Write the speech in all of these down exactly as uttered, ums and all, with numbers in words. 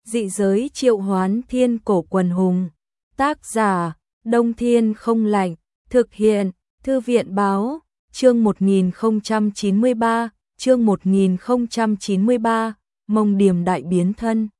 Dị giới triệu hoán thiên cổ quần hùng. Tác giả, Đông Thiên không lạnh. Thực hiện, Thư viện báo, chương một nghìn không trăm chín mươi ba, chương một nghìn không trăm chín mươi ba, Mông Điểm đại biến thân.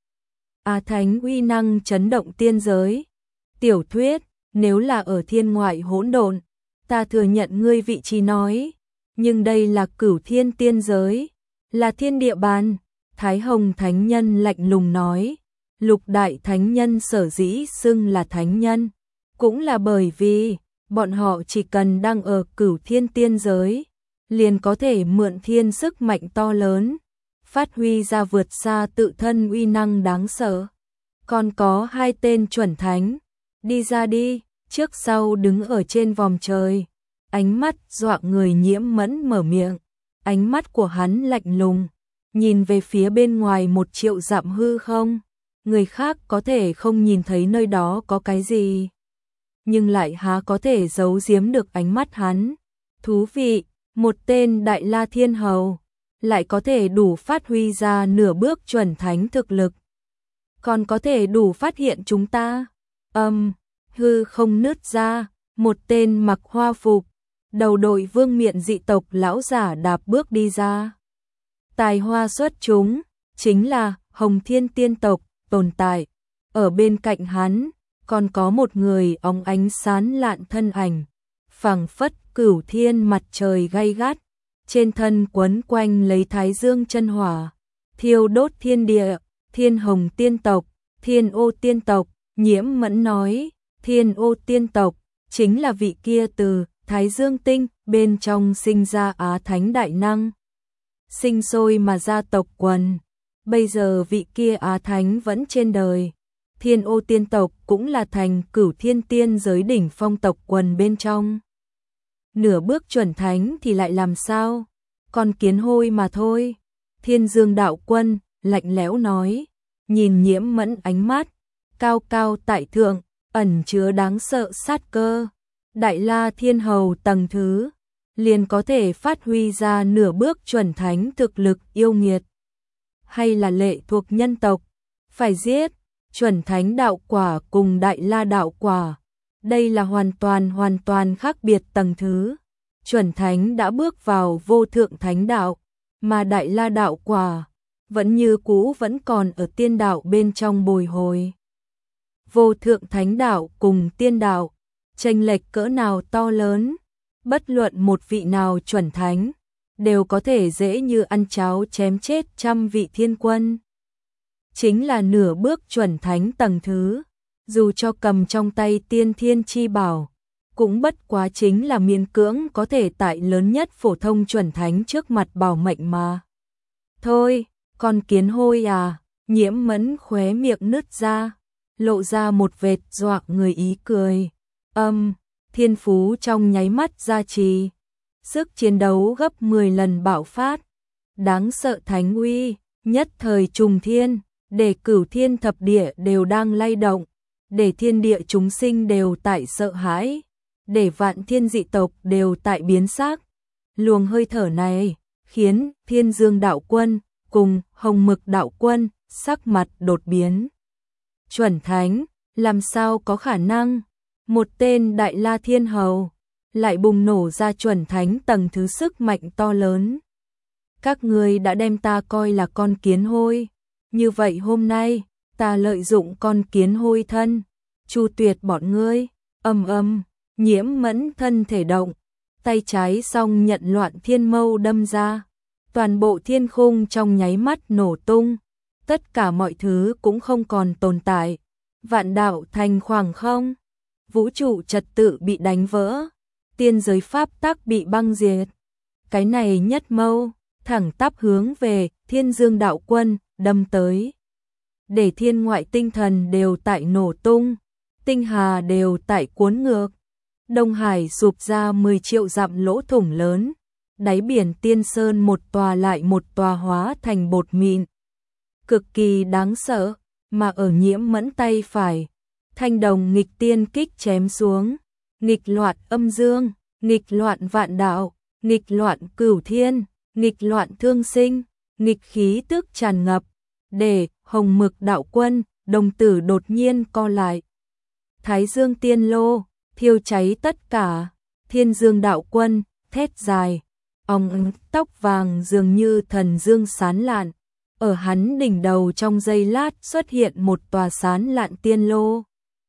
Á Thánh uy năng chấn động tiên giới. Tiểu thuyết, nếu là ở thiên ngoại hỗn độn, ta thừa nhận ngươi vị trí nói, nhưng đây là cửu thiên tiên giới, là thiên địa bàn. Thái Hồng Thánh Nhân lạnh lùng nói, Lục Đại Thánh Nhân sở dĩ xưng là Thánh Nhân, cũng là bởi vì bọn họ chỉ cần đang ở cửu thiên tiên giới, liền có thể mượn thiên sức mạnh to lớn, phát huy ra vượt xa tự thân uy năng đáng sợ. Còn có hai tên chuẩn thánh, đi ra đi, trước sau đứng ở trên vòm trời, ánh mắt dọa người. Nhiễm Mẫn mở miệng, ánh mắt của hắn lạnh lùng, nhìn về phía bên ngoài một triệu dặm hư không, người khác có thể không nhìn thấy nơi đó có cái gì, nhưng lại há có thể giấu giếm được ánh mắt hắn. Thú vị, một tên Đại La Thiên Hầu lại có thể đủ phát huy ra nửa bước chuẩn thánh thực lực, còn có thể đủ phát hiện chúng ta. Âm, hư không nứt ra, một tên mặc hoa phục, đầu đội vương miện dị tộc lão giả đạp bước đi ra. Tài hoa xuất chúng, chính là Hồng Thiên tiên tộc tồn tại. Ở bên cạnh hắn, còn có một người óng ánh sáng lạn thân ảnh, phảng phất cửu thiên mặt trời gay gắt, trên thân quấn quanh lấy thái dương chân hỏa, thiêu đốt thiên địa. Thiên Hồng tiên tộc, Thiên Ô tiên tộc. Nhiễm Mẫn nói, Thiên Ô tiên tộc chính là vị kia từ Thái Dương tinh bên trong sinh ra Á Thánh đại năng, sinh sôi mà ra tộc quần. Bây giờ vị kia Á Thánh vẫn trên đời. Thiên Ô tiên tộc cũng là thành cửu thiên tiên giới đỉnh phong tộc quần bên trong. Nửa bước chuẩn thánh thì lại làm sao? Còn kiến hôi mà thôi. Thiên Dương đạo quân lạnh lẽo nói, nhìn Nhiễm Mẫn ánh mắt cao cao tại thượng, ẩn chứa đáng sợ sát cơ. Đại La Thiên Hầu tầng thứ, liền có thể phát huy ra nửa bước chuẩn thánh thực lực yêu nghiệt. Hay là lệ thuộc nhân tộc, phải giết. Chuẩn thánh đạo quả cùng Đại La đạo quả, đây là hoàn toàn hoàn toàn khác biệt tầng thứ. Chuẩn thánh đã bước vào vô thượng thánh đạo, mà Đại La đạo quả vẫn như cũ vẫn còn ở tiên đạo bên trong bồi hồi. Vô thượng thánh đạo cùng tiên đạo, chênh lệch cỡ nào to lớn, bất luận một vị nào chuẩn thánh, đều có thể dễ như ăn cháo chém chết trăm vị thiên quân. Chính là nửa bước chuẩn thánh tầng thứ, dù cho cầm trong tay tiên thiên chi bảo, cũng bất quá chính là miễn cưỡng có thể tại lớn nhất phổ thông chuẩn thánh trước mặt bảo mệnh mà. Thôi, con kiến hôi à. Nhiễm Mẫn khóe miệng nứt ra, lộ ra một vệt dọa người ý cười. Âm, thiên phú trong nháy mắt gia trì, sức chiến đấu gấp mười lần bạo phát, đáng sợ thánh uy, nhất thời trùng thiên, để cửu thiên thập địa đều đang lay động, để thiên địa chúng sinh đều tại sợ hãi, để vạn thiên dị tộc đều tại biến sắc. Luồng hơi thở này khiến Thiên Dương đạo quân cùng Hồng Mực đạo quân sắc mặt đột biến. Chuẩn thánh, làm sao có khả năng? Một tên Đại La Thiên Hầu lại bùng nổ ra chuẩn thánh tầng thứ sức mạnh to lớn. Các ngươi đã đem ta coi là con kiến hôi, như vậy hôm nay ta lợi dụng con kiến hôi thân chu tuyệt bọn ngươi. Âm âm, Nhiễm Mẫn thân thể động, tay trái song nhận Loạn Thiên Mâu đâm ra, toàn bộ thiên khung trong nháy mắt nổ tung, tất cả mọi thứ cũng không còn tồn tại, vạn đạo thành khoảng không, vũ trụ trật tự bị đánh vỡ, tiên giới pháp tắc bị băng diệt. Cái này nhất mâu thẳng tắp hướng về Thiên Dương đạo quân đâm tới, để thiên ngoại tinh thần đều tại nổ tung, tinh hà đều tại cuốn ngược, Đông Hải sụp ra mười triệu dặm lỗ thủng lớn, đáy biển Tiên Sơn một tòa lại một tòa hóa thành bột mịn, cực kỳ đáng sợ. Mà ở Nhiễm Mẫn tay phải, thanh đồng nghịch tiên kích chém xuống, nghịch loạn âm dương, nghịch loạn vạn đạo, nghịch loạn cửu thiên, nghịch loạn thương sinh, nghịch khí tức tràn ngập, để Hồng Mực Đạo Quân, đồng tử đột nhiên co lại. Thái Dương Tiên Lô, thiêu cháy tất cả. Thiên Dương Đạo Quân, thét dài, ong tóc vàng dường như thần dương sán lạn. Ở hắn đỉnh đầu trong giây lát xuất hiện một tòa sán lạn tiên lô.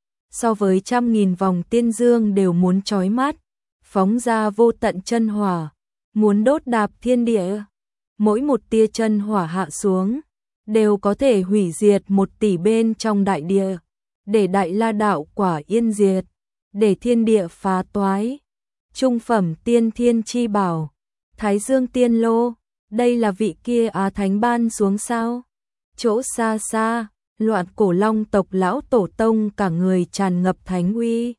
So với trăm nghìn vòng tiên dương đều muốn chói mắt, phóng ra vô tận chân hỏa, muốn đốt đạp thiên địa. Mỗi một tia chân hỏa hạ xuống, đều có thể hủy diệt một tỷ bên trong đại địa, để đại la đạo quả yên diệt, để thiên địa phá toái. Trung phẩm tiên thiên chi bảo, Thái Dương Tiên Lô, đây là vị kia Á Thánh ban xuống sao? Chỗ xa xa, Loạn Cổ Long tộc lão tổ tông cả người tràn ngập thánh uy,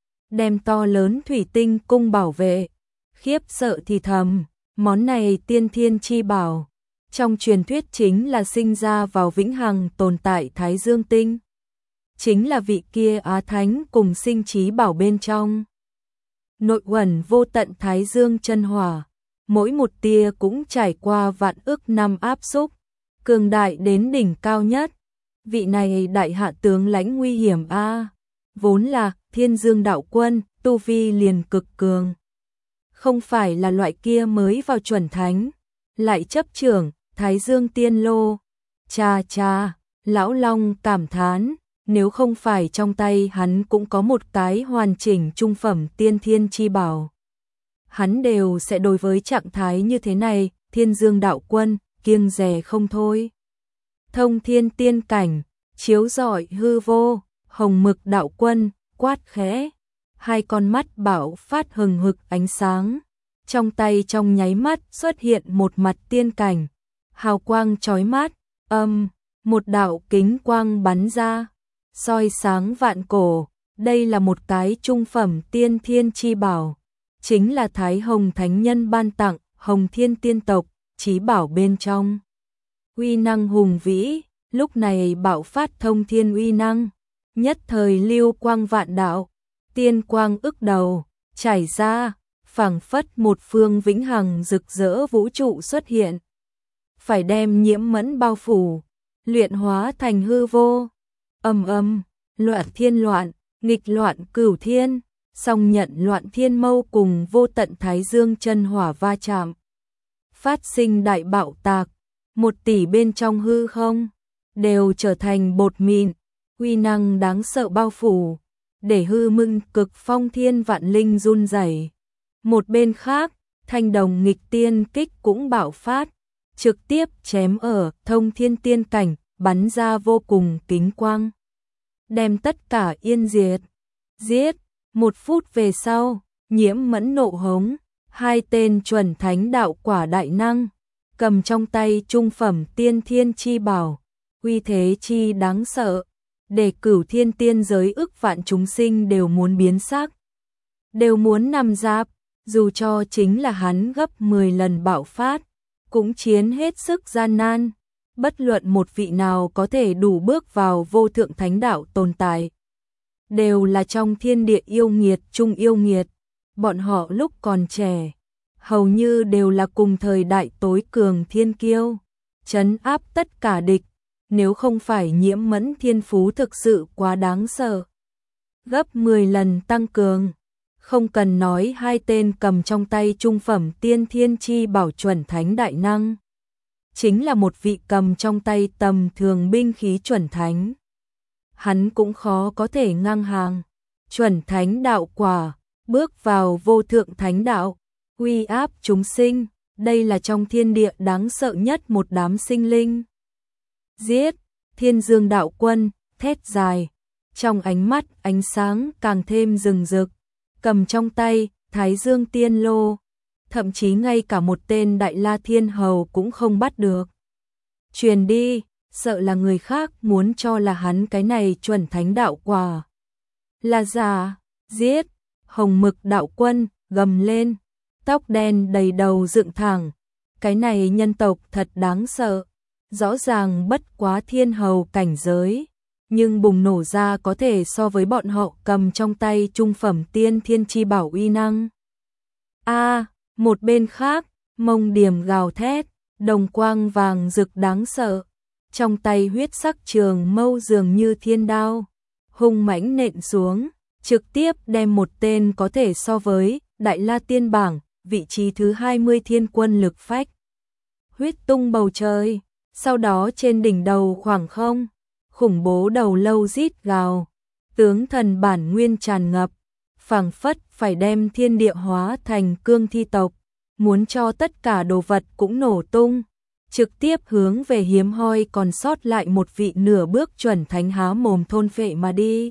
đem to lớn thủy tinh cung bảo vệ, khiếp sợ thì thầm, món này tiên thiên chi bảo, trong truyền thuyết chính là sinh ra vào vĩnh hằng tồn tại Thái Dương tinh, chính là vị kia Á Thánh cùng sinh trí bảo bên trong. Nội uẩn vô tận Thái Dương chân hỏa, mỗi một tia cũng trải qua vạn ức năm áp xúc, cường đại đến đỉnh cao nhất. Vị này đại hạ tướng lãnh nguy hiểm a, vốn là Thiên Dương Đạo Quân, tu vi liền cực cường, không phải là loại kia mới vào chuẩn thánh, lại chấp trưởng Thái Dương Tiên Lô. Cha cha, lão Long cảm thán, nếu không phải trong tay hắn cũng có một cái hoàn chỉnh trung phẩm tiên thiên chi bảo, hắn đều sẽ đối với trạng thái như thế này, Thiên Dương Đạo Quân, kiêng dè không thôi. Thông thiên tiên cảnh, chiếu rọi hư vô, Hồng Mực Đạo Quân, quát khẽ, hai con mắt bảo phát hừng hực ánh sáng, trong tay trong nháy mắt xuất hiện một mặt tiên cảnh, hào quang chói mắt, âm, một đạo kính quang bắn ra, soi sáng vạn cổ, đây là một cái trung phẩm tiên thiên chi bảo, chính là Thái Hồng Thánh Nhân ban tặng, Hồng Thiên tiên tộc, chí bảo bên trong. Uy năng hùng vĩ, lúc này bạo phát thông thiên uy năng, nhất thời lưu quang vạn đạo, tiên quang ức đầu, trải ra, phảng phất một phương vĩnh hằng rực rỡ vũ trụ xuất hiện. Phải đem nhiễm mẫn bao phủ, luyện hóa thành hư vô. Âm âm, loạn thiên loạn, nghịch loạn cửu thiên, song nhận loạn thiên mâu cùng vô tận Thái Dương chân hỏa va chạm. Phát sinh đại bạo tạc, một tỷ bên trong hư không, đều trở thành bột mịn, uy năng đáng sợ bao phủ, để hư mưng cực phong thiên vạn linh run rẩy. Một bên khác, thanh đồng nghịch tiên kích cũng bạo phát, trực tiếp chém ở thông thiên tiên cảnh, bắn ra vô cùng kính quang, đem tất cả yên diệt. Giết, một phút về sau, nhiễm mẫn nộ hống, hai tên chuẩn thánh đạo quả đại năng, cầm trong tay trung phẩm tiên thiên chi bảo, uy thế chi đáng sợ, để cửu thiên tiên giới ức vạn chúng sinh đều muốn biến sắc, đều muốn nằm giáp, dù cho chính là hắn gấp mười lần bạo phát, cũng chiến hết sức gian nan, bất luận một vị nào có thể đủ bước vào vô thượng thánh đạo tồn tại. Đều là trong thiên địa yêu nghiệt trung yêu nghiệt, bọn họ lúc còn trẻ, hầu như đều là cùng thời đại tối cường thiên kiêu, trấn áp tất cả địch, nếu không phải nhiễm mẫn thiên phú thực sự quá đáng sợ. Gấp mười lần tăng cường, không cần nói hai tên cầm trong tay trung phẩm tiên thiên chi bảo chuẩn thánh đại năng, chính là một vị cầm trong tay tầm thường binh khí chuẩn thánh, hắn cũng khó có thể ngang hàng. Chuẩn thánh đạo quả, bước vào vô thượng thánh đạo, uy áp chúng sinh, đây là trong thiên địa đáng sợ nhất một đám sinh linh. Giết, Thiên Dương Đạo Quân, thét dài, trong ánh mắt ánh sáng càng thêm rừng rực, cầm trong tay Thái Dương Tiên Lô, thậm chí ngay cả một tên Đại La Thiên Hầu cũng không bắt được. Truyền đi, sợ là người khác muốn cho là hắn cái này chuẩn thánh đạo quả là giả. Giết, Hồng Mực Đạo Quân gầm lên, tóc đen đầy đầu dựng thẳng, cái này nhân tộc thật đáng sợ, rõ ràng bất quá thiên hầu cảnh giới, nhưng bùng nổ ra có thể so với bọn họ cầm trong tay trung phẩm tiên thiên chi bảo uy năng. A, à, một bên khác, Mông Điểm gào thét, đồng quang vàng rực đáng sợ, trong tay huyết sắc trường mâu dường như thiên đao, hung mãnh nện xuống, trực tiếp đem một tên có thể so với Đại La Tiên Bảng, vị trí thứ hai mươi thiên quân lực phách. Huyết tung bầu trời, sau đó trên đỉnh đầu khoảng không, khủng bố đầu lâu rít gào, tướng thần bản nguyên tràn ngập, phảng phất phải đem thiên địa hóa thành cương thi tộc, muốn cho tất cả đồ vật cũng nổ tung, trực tiếp hướng về hiếm hoi còn sót lại một vị nửa bước chuẩn thánh há mồm thôn phệ mà đi.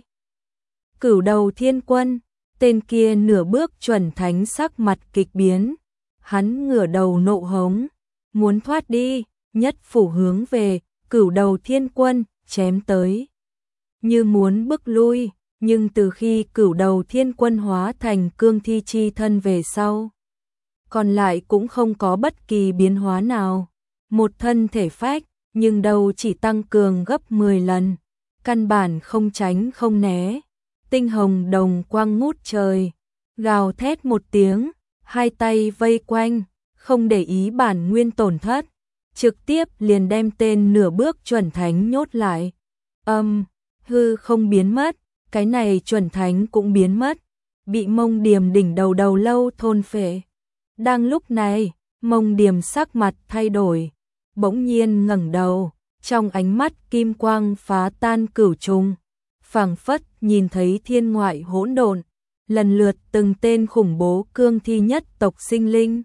Cửu đầu thiên quân, tên kia nửa bước chuẩn thánh sắc mặt kịch biến, hắn ngửa đầu nộ hống, muốn thoát đi, nhất phủ hướng về cửu đầu thiên quân, chém tới. Như muốn bước lui, nhưng từ khi cửu đầu thiên quân hóa thành cương thi chi thân về sau, còn lại cũng không có bất kỳ biến hóa nào. Một thân thể phách, nhưng đầu chỉ tăng cường gấp mười lần, căn bản không tránh không né. Tinh hồng đồng quang ngút trời, gào thét một tiếng, hai tay vây quanh, không để ý bản nguyên tổn thất, trực tiếp liền đem tên nửa bước chuẩn thánh nhốt lại. Âm, hư không biến mất, cái này chuẩn thánh cũng biến mất, bị Mông Điềm đỉnh đầu đầu lâu thôn phệ. Đang lúc này, Mông Điềm sắc mặt thay đổi, bỗng nhiên ngẩng đầu, trong ánh mắt kim quang phá tan cửu trùng, phảng phất nhìn thấy thiên ngoại hỗn độn, lần lượt từng tên khủng bố cương thi nhất tộc sinh linh.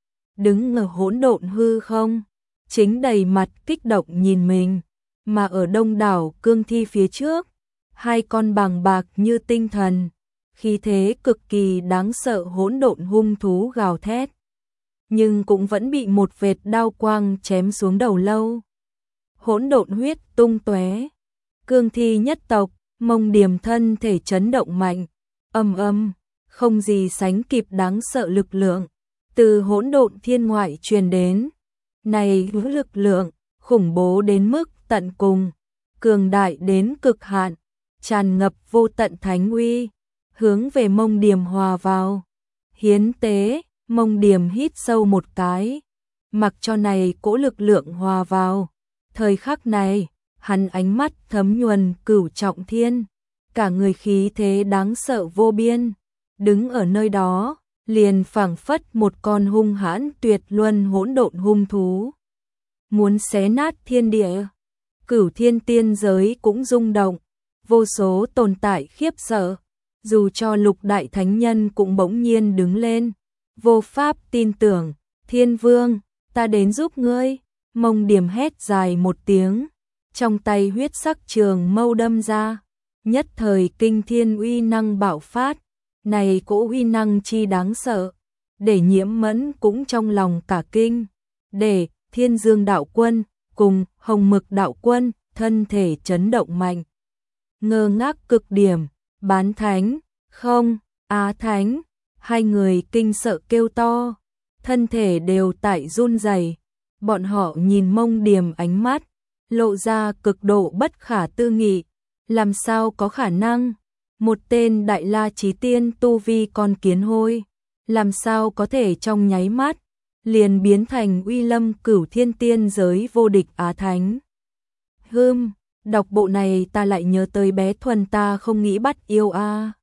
Đứng ở hỗn độn hư không, chính đầy mặt kích động nhìn mình, mà ở đông đảo cương thi phía trước, hai con bàng bạc như tinh thần, khí thế cực kỳ đáng sợ hỗn độn hung thú gào thét, nhưng cũng vẫn bị một vệt đao quang chém xuống đầu lâu. Hỗn độn huyết tung tóe, cương thi nhất tộc, Mông Điềm thân thể chấn động mạnh, âm âm, không gì sánh kịp đáng sợ lực lượng từ hỗn độn thiên ngoại truyền đến. Này lực lượng khủng bố đến mức tận cùng, cường đại đến cực hạn, tràn ngập vô tận thánh uy, hướng về Mông Điềm hòa vào. Hiến tế, Mông Điềm hít sâu một cái, mặc cho này cỗ lực lượng hòa vào. Thời khắc này, hắn ánh mắt thấm nhuần cửu trọng thiên, cả người khí thế đáng sợ vô biên, đứng ở nơi đó, liền phảng phất một con hung hãn tuyệt luân hỗn độn hung thú, muốn xé nát thiên địa. Cửu thiên tiên giới cũng rung động, vô số tồn tại khiếp sợ, dù cho lục đại thánh nhân cũng bỗng nhiên đứng lên, vô pháp tin tưởng. Thiên vương, ta đến giúp ngươi. Mông Điềm hét dài một tiếng, trong tay huyết sắc trường mâu đâm ra, nhất thời kinh thiên uy năng bạo phát. Này cỗ uy năng chi đáng sợ, để Nhiễm Mẫn cũng trong lòng cả kinh, để Thiên Dương đạo quân cùng Hồng Mực đạo quân thân thể chấn động mạnh, ngơ ngác cực điểm. Bán thánh, không, Á thánh, hai người kinh sợ kêu to, thân thể đều tại run rẩy. Bọn họ nhìn Mông Điềm ánh mắt lộ ra cực độ bất khả tư nghị, làm sao có khả năng? Một tên đại la chí tiên tu vi con kiến hôi, làm sao có thể trong nháy mắt liền biến thành uy lâm cửu thiên tiên giới vô địch Á thánh? Hừm, đọc bộ này ta lại nhớ tới bé Thuần ta không nghĩ bắt yêu a.